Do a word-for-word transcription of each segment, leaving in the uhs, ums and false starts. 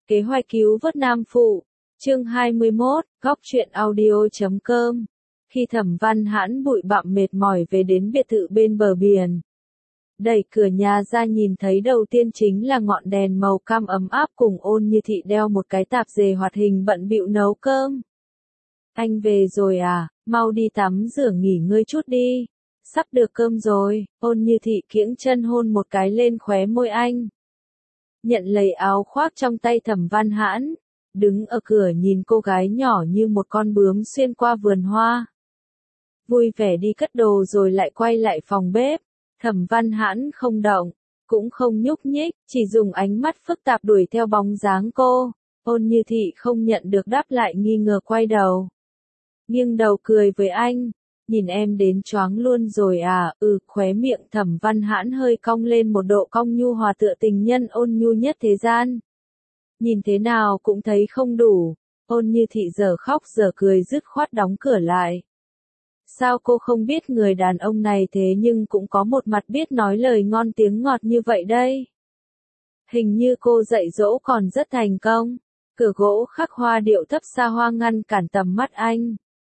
Kế hoạch cứu vớt Nam Phụ, chương hai mươi mốt, góc truyện audio chấm com. Khi Thẩm Văn Hãn bụi bặm mệt mỏi về đến biệt thự bên bờ biển, đẩy cửa nhà ra nhìn thấy đầu tiên chính là ngọn đèn màu cam ấm áp cùng Ôn Như Thị đeo một cái tạp dề hoạt hình bận bịu nấu cơm. Anh về rồi à, mau đi tắm rửa nghỉ ngơi chút đi, sắp được cơm rồi. Ôn Như Thị kiễng chân hôn một cái lên khóe môi anh. Nhận lấy áo khoác trong tay Thẩm Văn Hãn, đứng ở cửa nhìn cô gái nhỏ như một con bướm xuyên qua vườn hoa. Vui vẻ đi cất đồ rồi lại quay lại phòng bếp. Thẩm Văn Hãn không động, cũng không nhúc nhích, chỉ dùng ánh mắt phức tạp đuổi theo bóng dáng cô. Ôn Như Thị không nhận được đáp lại nghi ngờ quay đầu. Nghiêng đầu cười với anh, nhìn em đến choáng luôn rồi à, ừ, khóe miệng Thẩm Văn Hãn hơi cong lên một độ cong nhu hòa tựa tình nhân ôn nhu nhất thế gian. Nhìn thế nào cũng thấy không đủ, Ôn Như Thị giờ khóc giờ cười dứt khoát đóng cửa lại. Sao cô không biết người đàn ông này thế nhưng cũng có một mặt biết nói lời ngon tiếng ngọt như vậy đây? Hình như cô dạy dỗ còn rất thành công. Cửa gỗ khắc hoa điệu thấp xa hoa ngăn cản tầm mắt anh.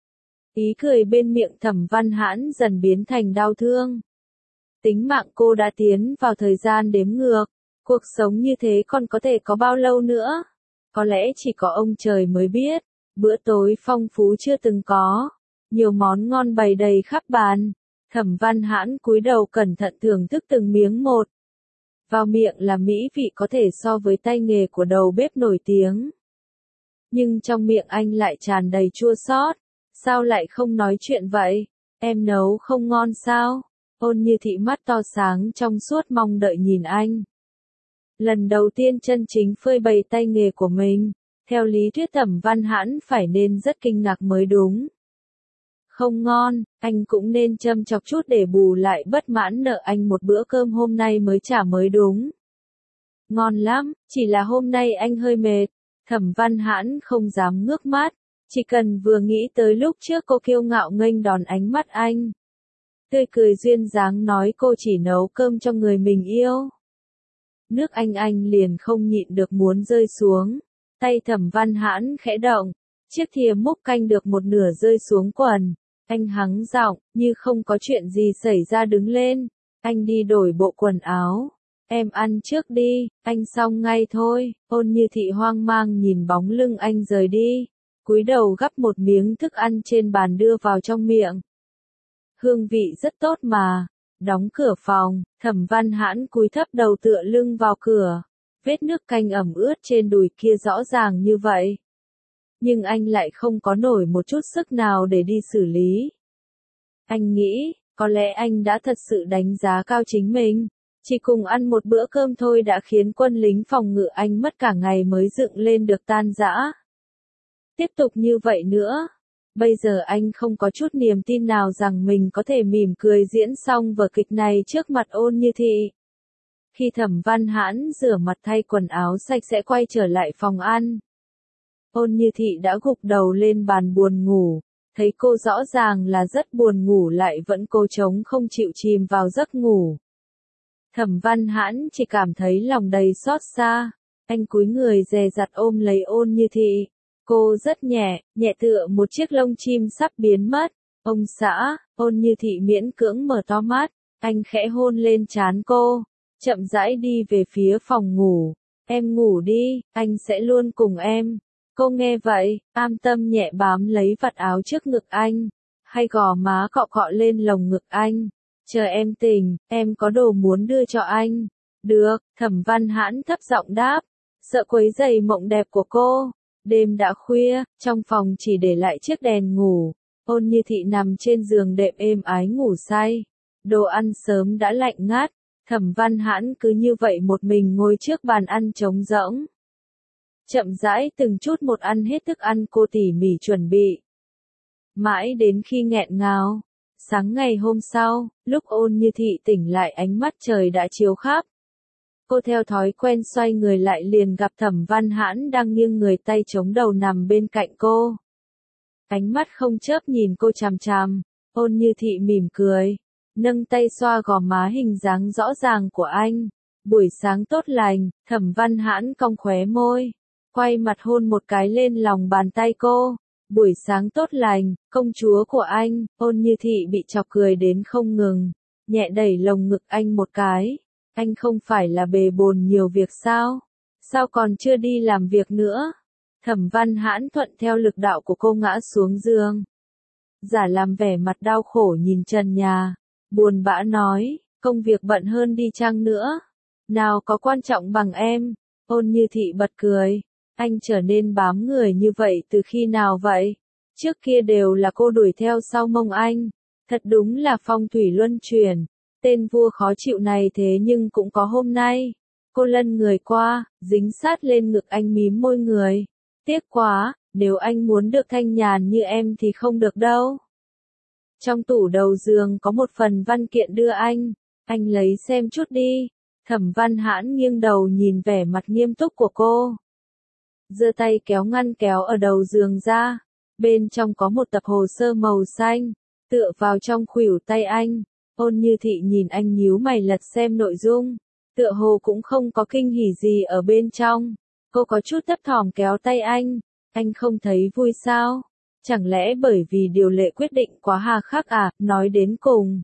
Ý cười bên miệng Thẩm Văn Hãn dần biến thành đau thương. Tính mạng cô đã tiến vào thời gian đếm ngược. Cuộc sống như thế còn có thể có bao lâu nữa? Có lẽ chỉ có ông trời mới biết. Bữa tối phong phú chưa từng có. Nhiều món ngon bày đầy khắp bàn. Thẩm Văn Hãn cúi đầu cẩn thận thưởng thức từng miếng một. Vào miệng là mỹ vị có thể so với tay nghề của đầu bếp nổi tiếng. Nhưng trong miệng anh lại tràn đầy chua xót. Sao lại không nói chuyện vậy? Em nấu không ngon sao? Ôn Như Thị mắt to sáng trong suốt mong đợi nhìn anh. Lần đầu tiên chân chính phơi bày tay nghề của mình, theo lý thuyết Thẩm Văn Hãn phải nên rất kinh ngạc mới đúng. Không ngon, anh cũng nên châm chọc chút để bù lại bất mãn nợ anh một bữa cơm hôm nay mới trả mới đúng. Ngon lắm, chỉ là hôm nay anh hơi mệt. Thẩm Văn Hãn không dám ngước mắt, chỉ cần vừa nghĩ tới lúc trước cô kiêu ngạo nghênh đòn ánh mắt anh. Tươi cười duyên dáng nói cô chỉ nấu cơm cho người mình yêu. Nước anh anh liền không nhịn được muốn rơi xuống. Tay Thẩm Văn Hãn khẽ động, chiếc thìa múc canh được một nửa rơi xuống quần. Anh hắng giọng, như không có chuyện gì xảy ra đứng lên. Anh đi đổi bộ quần áo. Em ăn trước đi, anh xong ngay thôi. Ôn Như Thị hoang mang nhìn bóng lưng anh rời đi. Cúi đầu gắp một miếng thức ăn trên bàn đưa vào trong miệng. Hương vị rất tốt mà. Đóng cửa phòng, Thẩm Văn Hãn cúi thấp đầu tựa lưng vào cửa. Vết nước canh ẩm ướt trên đùi kia rõ ràng như vậy. Nhưng anh lại không có nổi một chút sức nào để đi xử lý. Anh nghĩ, có lẽ anh đã thật sự đánh giá cao chính mình. Chỉ cùng ăn một bữa cơm thôi đã khiến quân lính phòng ngự anh mất cả ngày mới dựng lên được tan rã. Tiếp tục như vậy nữa. Bây giờ anh không có chút niềm tin nào rằng mình có thể mỉm cười diễn xong vở kịch này trước mặt Ôn Như Thị. Khi Thẩm Văn Hãn rửa mặt thay quần áo sạch sẽ quay trở lại phòng ăn. Ôn Như Thị đã gục đầu lên bàn buồn ngủ, thấy cô rõ ràng là rất buồn ngủ lại vẫn cố chống không chịu chìm vào giấc ngủ. Thẩm Văn Hãn chỉ cảm thấy lòng đầy xót xa, anh cúi người dè dặt ôm lấy Ôn Như Thị. Cô rất nhẹ, nhẹ tựa một chiếc lông chim sắp biến mất. Ông xã, Ôn Như Thị miễn cưỡng mở to mắt, anh khẽ hôn lên trán cô, chậm rãi đi về phía phòng ngủ. Em ngủ đi, anh sẽ luôn cùng em. Cô nghe vậy, am tâm nhẹ bám lấy vạt áo trước ngực anh, hay gò má cọ cọ lên lồng ngực anh. Chờ em tỉnh, em có đồ muốn đưa cho anh. Được, Thẩm Văn Hãn thấp giọng đáp, sợ quấy rầy mộng đẹp của cô. Đêm đã khuya, trong phòng chỉ để lại chiếc đèn ngủ. Ôn Như Thị nằm trên giường đệm êm ái ngủ say. Đồ ăn sớm đã lạnh ngắt. Thẩm Văn Hãn cứ như vậy một mình ngồi trước bàn ăn trống rỗng. Chậm rãi từng chút một ăn hết thức ăn cô tỉ mỉ chuẩn bị. Mãi đến khi nghẹn ngào. Sáng ngày hôm sau, lúc Ôn Như Thị tỉnh lại ánh mắt trời đã chiếu khắp. Cô theo thói quen xoay người lại liền gặp Thẩm Văn Hãn đang nghiêng người tay chống đầu nằm bên cạnh cô. Ánh mắt không chớp nhìn cô chằm chằm, Ôn Như Thị mỉm cười, nâng tay xoa gò má hình dáng rõ ràng của anh. Buổi sáng tốt lành, Thẩm Văn Hãn cong khóe môi. quay mặt hôn một cái lên lòng bàn tay cô. Buổi sáng tốt lành, công chúa của anh. Ôn Như Thị bị chọc cười đến không ngừng, nhẹ đẩy lồng ngực anh một cái. Anh không phải là bề bồn nhiều việc sao? Sao còn chưa đi làm việc nữa? Thẩm Văn Hãn thuận theo lực đạo của cô ngã xuống giường. Giả làm vẻ mặt đau khổ nhìn trần nhà, buồn bã nói, công việc bận hơn đi chăng nữa. Nào có quan trọng bằng em. Ôn Như Thị bật cười. Anh trở nên bám người như vậy từ khi nào vậy? Trước kia đều là cô đuổi theo sau mông anh. Thật đúng là phong thủy luân chuyển. Tên vua khó chịu này thế nhưng cũng có hôm nay. Cô lân người qua, dính sát lên ngực anh mím môi người. Tiếc quá, nếu anh muốn được thanh nhàn như em thì không được đâu. Trong tủ đầu giường có một phần văn kiện đưa anh. Anh lấy xem chút đi. Thẩm Văn Hãn nghiêng đầu nhìn vẻ mặt nghiêm túc của cô. Giơ tay kéo ngăn kéo ở đầu giường ra. Bên trong có một tập hồ sơ màu xanh. Tựa vào trong khuỷu tay anh. Ôn Như Thị nhìn anh nhíu mày lật xem nội dung. Tựa hồ cũng không có kinh hỉ gì ở bên trong. Cô có chút thấp thỏm kéo tay anh. Anh không thấy vui sao? Chẳng lẽ bởi vì điều lệ quyết định quá hà khắc à? Nói đến cùng,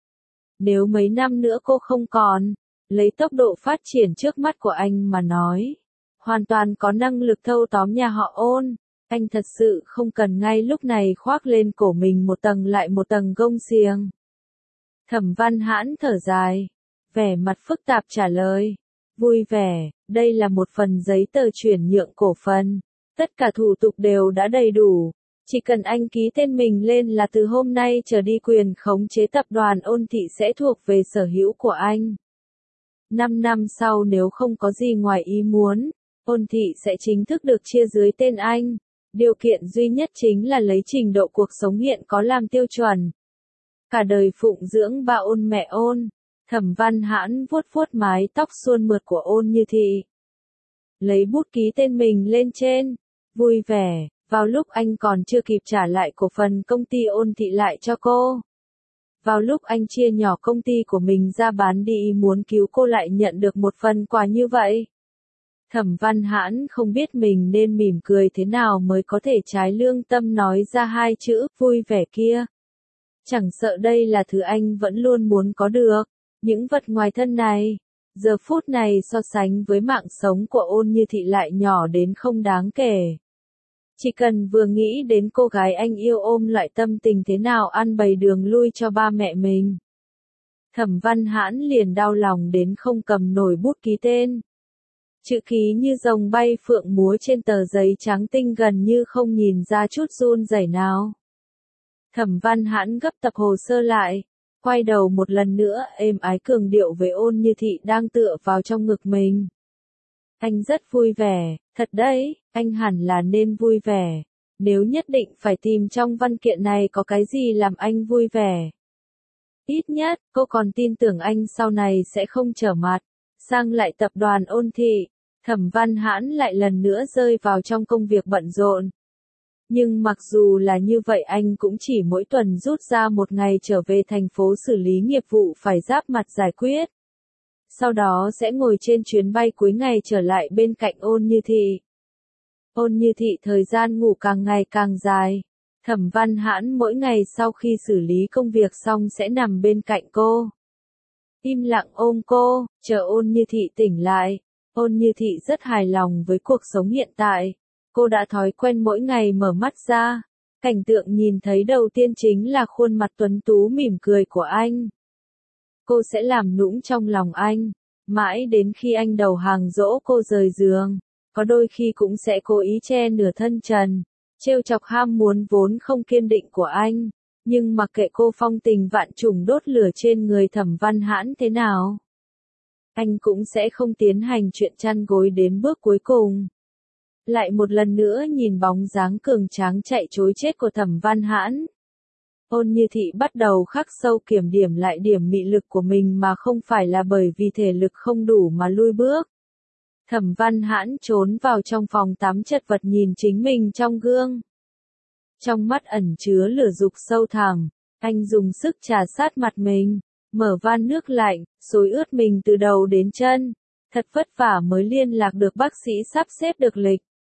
nếu mấy năm nữa cô không còn, lấy tốc độ phát triển trước mắt của anh mà nói, hoàn toàn có năng lực thâu tóm nhà họ Ôn. Anh thật sự không cần ngay lúc này khoác lên cổ mình một tầng lại một tầng gông xiềng. Thẩm Văn Hãn thở dài, vẻ mặt phức tạp trả lời. Vui vẻ, đây là một phần giấy tờ chuyển nhượng cổ phần. Tất cả thủ tục đều đã đầy đủ. Chỉ cần anh ký tên mình lên là từ hôm nay trở đi quyền khống chế tập đoàn Ôn Thị sẽ thuộc về sở hữu của anh. Năm năm sau nếu không có gì ngoài ý muốn, Ôn Thị sẽ chính thức được chia dưới tên anh. Điều kiện duy nhất chính là lấy trình độ cuộc sống hiện có làm tiêu chuẩn. Cả đời phụng dưỡng ba Ôn mẹ Ôn. Thẩm Văn Hãn vuốt vuốt mái tóc suôn mượt của Ôn Như Thị. Lấy bút ký tên mình lên trên. Vui vẻ, vào lúc anh còn chưa kịp trả lại cổ phần công ty Ôn Thị lại cho cô. Vào lúc anh chia nhỏ công ty của mình ra bán đi muốn cứu cô lại nhận được một phần quà như vậy. Thẩm Văn Hãn không biết mình nên mỉm cười thế nào mới có thể trái lương tâm nói ra hai chữ vui vẻ kia. Chẳng sợ đây là thứ anh vẫn luôn muốn có được. Những vật ngoài thân này, giờ phút này so sánh với mạng sống của Ôn Như Thị lại nhỏ đến không đáng kể. Chỉ cần vừa nghĩ đến cô gái anh yêu ôm loại tâm tình thế nào ăn bày đường lui cho ba mẹ mình. Thẩm Văn Hãn liền đau lòng đến không cầm nổi bút ký tên. Chữ ký như rồng bay phượng múa trên tờ giấy trắng tinh gần như không nhìn ra chút run rẩy nào. Thẩm Văn Hãn gấp tập hồ sơ lại, quay đầu một lần nữa êm ái cường điệu với Ôn Như Thị đang tựa vào trong ngực mình. Anh rất vui vẻ, thật đấy, anh hẳn là nên vui vẻ. Nếu nhất định phải tìm trong văn kiện này có cái gì làm anh vui vẻ. Ít nhất, cô còn tin tưởng anh sau này sẽ không trở mặt sang lại tập đoàn Ôn Thị. Thẩm Văn Hãn lại lần nữa rơi vào trong công việc bận rộn. Nhưng mặc dù là như vậy anh cũng chỉ mỗi tuần rút ra một ngày trở về thành phố xử lý nghiệp vụ phải giáp mặt giải quyết. Sau đó sẽ ngồi trên chuyến bay cuối ngày trở lại bên cạnh Ôn Như Thị. Ôn Như Thị thời gian ngủ càng ngày càng dài. Thẩm Văn Hãn mỗi ngày sau khi xử lý công việc xong sẽ nằm bên cạnh cô. Im lặng ôm cô, chờ Ôn Như Thị tỉnh lại. Ôn Như Thị rất hài lòng với cuộc sống hiện tại. Cô đã thói quen mỗi ngày mở mắt ra. Cảnh tượng nhìn thấy đầu tiên chính là khuôn mặt tuấn tú mỉm cười của anh. Cô sẽ làm nũng trong lòng anh, mãi đến khi anh đầu hàng dỗ cô rời giường. Có đôi khi cũng sẽ cố ý che nửa thân trần, trêu chọc ham muốn vốn không kiên định của anh. Nhưng mặc kệ cô phong tình vạn trùng đốt lửa trên người Thẩm Văn Hãn thế nào, anh cũng sẽ không tiến hành chuyện chăn gối đến bước cuối cùng. Lại một lần nữa nhìn bóng dáng cường tráng chạy trối chết của Thẩm Văn Hãn. Ôn Như Thị bắt đầu khắc sâu kiểm điểm lại điểm mị lực của mình mà không phải là bởi vì thể lực không đủ mà lui bước. Thẩm Văn Hãn trốn vào trong phòng tắm chật vật nhìn chính mình trong gương. Trong mắt ẩn chứa lửa dục sâu thẳm, anh dùng sức trà sát mặt mình, mở van nước lạnh, xối ướt mình từ đầu đến chân. Thật vất vả mới liên lạc được bác sĩ sắp xếp được lịch.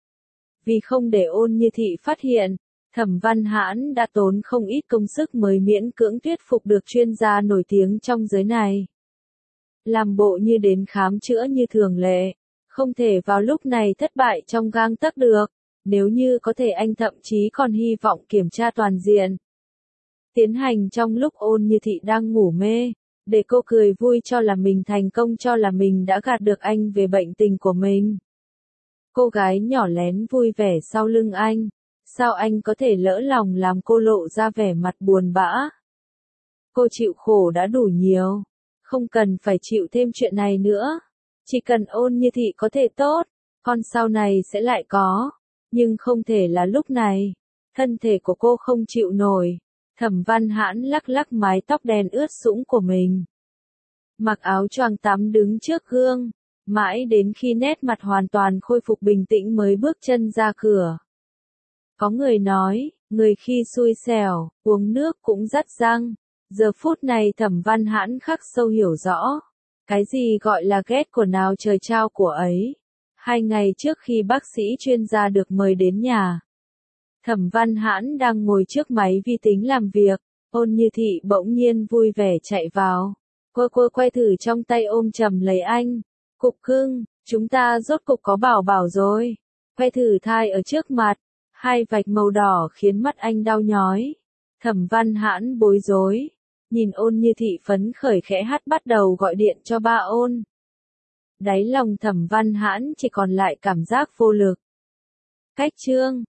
Vì không để Ôn Như Thị phát hiện, Thẩm Văn Hãn đã tốn không ít công sức mới miễn cưỡng thuyết phục được chuyên gia nổi tiếng trong giới này. Làm bộ như đến khám chữa như thường lệ, không thể vào lúc này thất bại trong gang tấc được, nếu như có thể anh thậm chí còn hy vọng kiểm tra toàn diện. Tiến hành trong lúc Ôn Như Thị đang ngủ mê, để cô cười vui cho là mình thành công, cho là mình đã gạt được anh về bệnh tình của mình. Cô gái nhỏ lén vui vẻ sau lưng anh, sao anh có thể lỡ lòng làm cô lộ ra vẻ mặt buồn bã. Cô chịu khổ đã đủ nhiều, không cần phải chịu thêm chuyện này nữa. Chỉ cần Ôn Như Thị có thể tốt, con sau này sẽ lại có, nhưng không thể là lúc này. Thân thể của cô không chịu nổi. Thẩm Văn Hãn lắc lắc mái tóc đen ướt sũng của mình. Mặc áo choàng tắm đứng trước gương, mãi đến khi nét mặt hoàn toàn khôi phục bình tĩnh mới bước chân ra cửa. Có người nói, người khi xui xẻo, uống nước cũng rắt răng. Giờ phút này Thẩm Văn Hãn khắc sâu hiểu rõ. Cái gì gọi là ghét của nào trời trao của ấy. Hai ngày trước khi bác sĩ chuyên gia được mời đến nhà, Thẩm Văn Hãn đang ngồi trước máy vi tính làm việc, Ôn Như Thị bỗng nhiên vui vẻ chạy vào. Cô cô quay thử trong tay ôm chầm lấy anh. Cục cưng, chúng ta rốt cục có bảo bảo rồi. Quay thử thai ở trước mặt, hai vạch màu đỏ khiến mắt anh đau nhói. Thẩm Văn Hãn bối rối, nhìn Ôn Như Thị phấn khởi khẽ hát bắt đầu gọi điện cho ba Ôn. Đáy lòng Thẩm Văn Hãn chỉ còn lại cảm giác vô lực. Cách chương